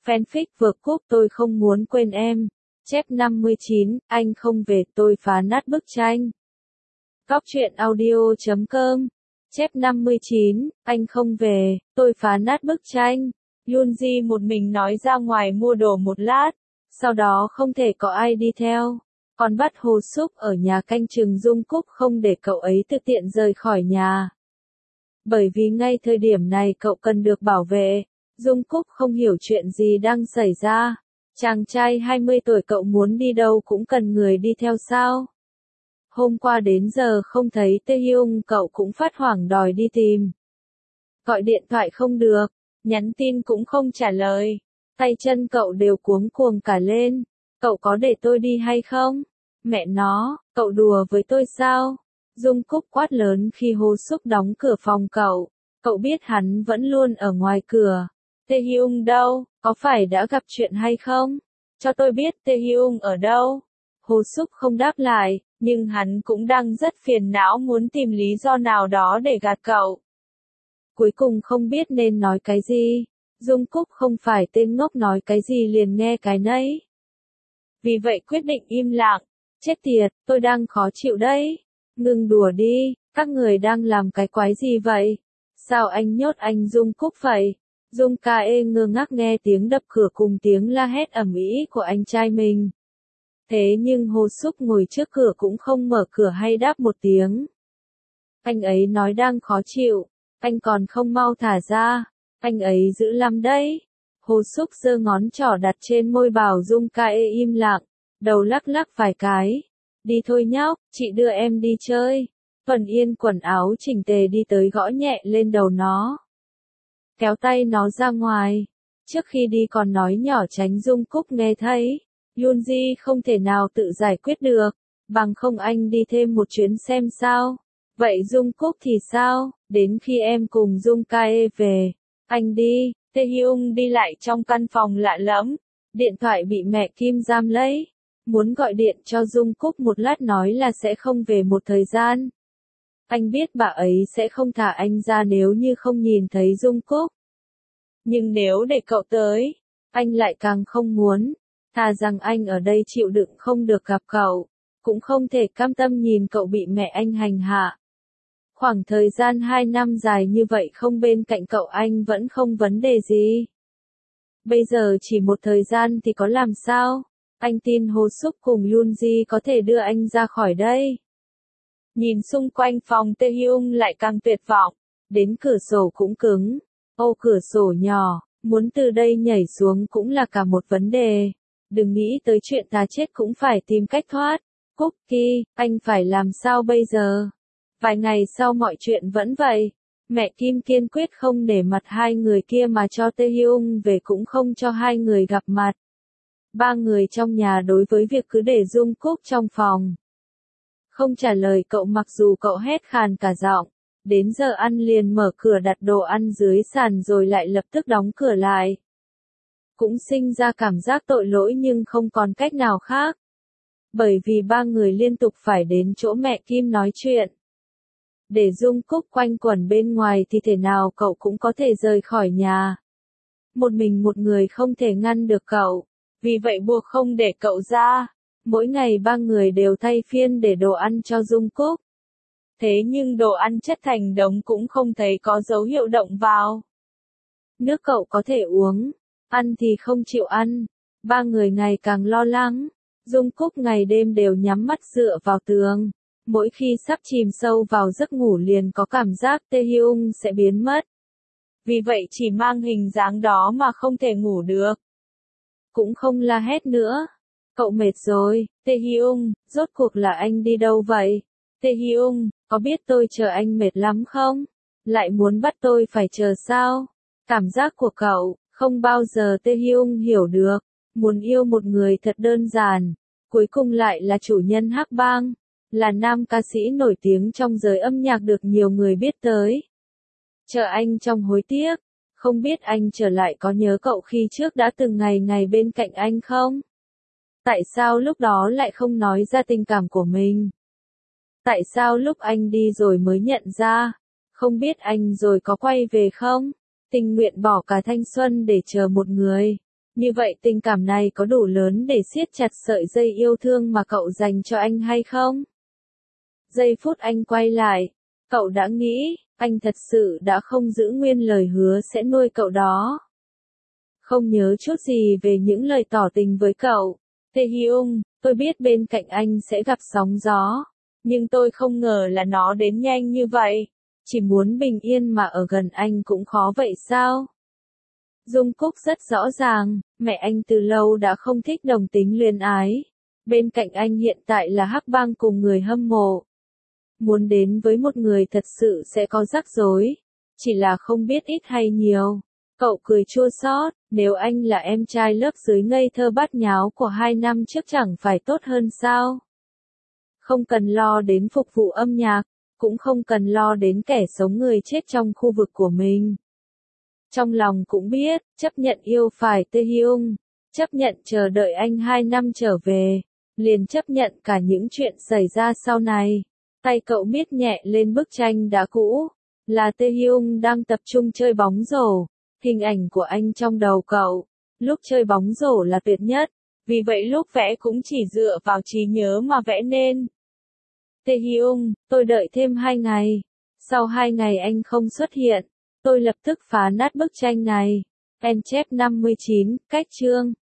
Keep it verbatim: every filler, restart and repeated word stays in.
Fanfic vượt cúp tôi không muốn quên em. Chép năm mươi chín, anh không về tôi phá nát bức tranh. Góc truyện audio chấm com. Chép năm mươi chín, anh không về, tôi phá nát bức tranh. Yoonji một mình nói ra ngoài mua đồ một lát, sau đó không thể có ai đi theo. Còn bắt Hồ Súc ở nhà canh chừng Dung Cúc không để cậu ấy tự tiện rời khỏi nhà. Bởi vì ngay thời điểm này cậu cần được bảo vệ. Dung Cúc không hiểu chuyện gì đang xảy ra. Chàng trai hai mươi tuổi cậu muốn đi đâu cũng cần người đi theo sao? Hôm qua đến giờ không thấy Taehyung cậu cũng phát hoảng đòi đi tìm. Gọi điện thoại không được, nhắn tin cũng không trả lời. Tay chân cậu đều cuống cuồng cả lên. Cậu có để tôi đi hay không? Mẹ nó, cậu đùa với tôi sao? Dung Cúc quát lớn khi Hồ Súc đóng cửa phòng cậu. Cậu biết hắn vẫn luôn ở ngoài cửa. Taehyung đâu, có phải đã gặp chuyện hay không? Cho tôi biết Taehyung ở đâu? Hồ Súc không đáp lại, nhưng hắn cũng đang rất phiền não muốn tìm lý do nào đó để gạt cậu. Cuối cùng không biết nên nói cái gì. Dung Cúc không phải tên ngốc nói cái gì liền nghe cái nấy. Vì vậy quyết định im lặng. Chết tiệt, tôi đang khó chịu đấy. Ngừng đùa đi, các người đang làm cái quái gì vậy? Sao anh nhốt anh Dung Cúc vậy? Dung Ca Ê ngơ ngác nghe tiếng đập cửa cùng tiếng la hét ầm ĩ của anh trai mình. Thế nhưng Hồ Súc ngồi trước cửa cũng không mở cửa hay đáp một tiếng. Anh ấy nói đang khó chịu, anh còn không mau thả ra, anh ấy dữ lắm đấy. Hồ Súc giơ ngón trỏ đặt trên môi bảo Dung Ca Ê im lặng, đầu lắc lắc vài cái. Đi thôi nhóc, chị đưa em đi chơi. Tuần Yên quần áo chỉnh tề đi tới gõ nhẹ lên đầu nó. Kéo tay nó ra ngoài. Trước khi đi còn nói nhỏ tránh Dung Cúc nghe thấy. Yoonji không thể nào tự giải quyết được. Bằng không anh đi thêm một chuyến xem sao. Vậy Dung Cúc thì sao? Đến khi em cùng Dung Kae về. Anh đi. Taehyung đi lại trong căn phòng lạ lẫm. Điện thoại bị mẹ Kim giam lấy. Muốn gọi điện cho Dung Cúc một lát nói là sẽ không về một thời gian. Anh biết bà ấy sẽ không thả anh ra nếu như không nhìn thấy Dung Cúc. Nhưng nếu để cậu tới, anh lại càng không muốn. Thà rằng anh ở đây chịu đựng không được gặp cậu, cũng không thể cam tâm nhìn cậu bị mẹ anh hành hạ. Khoảng thời gian hai năm dài như vậy không bên cạnh cậu anh vẫn không vấn đề gì. Bây giờ chỉ một thời gian thì có làm sao? Anh tin Hồ Súc cùng Yoonji có thể đưa anh ra khỏi đây. Nhìn xung quanh phòng Taehyung lại càng tuyệt vọng. Đến cửa sổ cũng cứng. Ô cửa sổ nhỏ, muốn từ đây nhảy xuống cũng là cả một vấn đề. Đừng nghĩ tới chuyện ta chết cũng phải tìm cách thoát. Cookie, anh phải làm sao bây giờ? Vài ngày sau mọi chuyện vẫn vậy. Mẹ Kim kiên quyết không để mặt hai người kia mà cho Taehyung về cũng không cho hai người gặp mặt. Ba người trong nhà đối với việc cứ để Dung Cúc trong phòng. Không trả lời cậu mặc dù cậu hét khàn cả giọng. Đến giờ ăn liền mở cửa đặt đồ ăn dưới sàn rồi lại lập tức đóng cửa lại. Cũng sinh ra cảm giác tội lỗi nhưng không còn cách nào khác. Bởi vì ba người liên tục phải đến chỗ mẹ Kim nói chuyện. Để Dung Cúc quanh quẩn bên ngoài thì thể nào cậu cũng có thể rời khỏi nhà. Một mình một người không thể ngăn được cậu. Vì vậy buộc không để cậu ra. Mỗi ngày ba người đều thay phiên để đồ ăn cho Dung Cúc. Thế nhưng đồ ăn chất thành đống cũng không thấy có dấu hiệu động vào. Nước cậu có thể uống, ăn thì không chịu ăn. Ba người ngày càng lo lắng. Dung Cúc ngày đêm đều nhắm mắt dựa vào tường. Mỗi khi sắp chìm sâu vào giấc ngủ liền có cảm giác Taehyung sẽ biến mất. Vì vậy chỉ mang hình dáng đó mà không thể ngủ được. Cũng không la hét nữa. Cậu mệt rồi, Taehyung, rốt cuộc là anh đi đâu vậy? Taehyung, có biết tôi chờ anh mệt lắm không? Lại muốn bắt tôi phải chờ sao? Cảm giác của cậu, không bao giờ Taehyung hiểu được. Muốn yêu một người thật đơn giản. Cuối cùng lại là chủ nhân Hắc Bang. Là nam ca sĩ nổi tiếng trong giới âm nhạc được nhiều người biết tới. Chờ anh trong hối tiếc. Không biết anh trở lại có nhớ cậu khi trước đã từng ngày ngày bên cạnh anh không? Tại sao lúc đó lại không nói ra tình cảm của mình? Tại sao lúc anh đi rồi mới nhận ra? Không biết anh rồi có quay về không? Tình nguyện bỏ cả thanh xuân để chờ một người. Như vậy tình cảm này có đủ lớn để siết chặt sợi dây yêu thương mà cậu dành cho anh hay không? Giây phút anh quay lại, cậu đã nghĩ, anh thật sự đã không giữ nguyên lời hứa sẽ nuôi cậu đó. Không nhớ chút gì về những lời tỏ tình với cậu. Tae Hyung, tôi biết bên cạnh anh sẽ gặp sóng gió, nhưng tôi không ngờ là nó đến nhanh như vậy. Chỉ muốn bình yên mà ở gần anh cũng khó vậy sao? Jungkook rất rõ ràng, mẹ anh từ lâu đã không thích đồng tính luyến ái. Bên cạnh anh hiện tại là Hắc Bang cùng người hâm mộ. Muốn đến với một người thật sự sẽ có rắc rối, chỉ là không biết ít hay nhiều. Cậu cười chua xót, nếu anh là em trai lớp dưới ngây thơ bát nháo của hai năm trước chẳng phải tốt hơn sao? Không cần lo đến phục vụ âm nhạc, cũng không cần lo đến kẻ sống người chết trong khu vực của mình. Trong lòng cũng biết, chấp nhận yêu phải Tae Hyung, chấp nhận chờ đợi anh hai năm trở về, liền chấp nhận cả những chuyện xảy ra sau này. Tay cậu miết nhẹ lên bức tranh đã cũ, là Tae Hyung đang tập trung chơi bóng rổ, hình ảnh của anh trong đầu cậu, lúc chơi bóng rổ là tuyệt nhất, vì vậy lúc vẽ cũng chỉ dựa vào trí nhớ mà vẽ nên. Tae Hyung, tôi đợi thêm hai ngày, sau hai ngày anh không xuất hiện, tôi lập tức phá nát bức tranh này. En chép năm mươi chín, cách chương.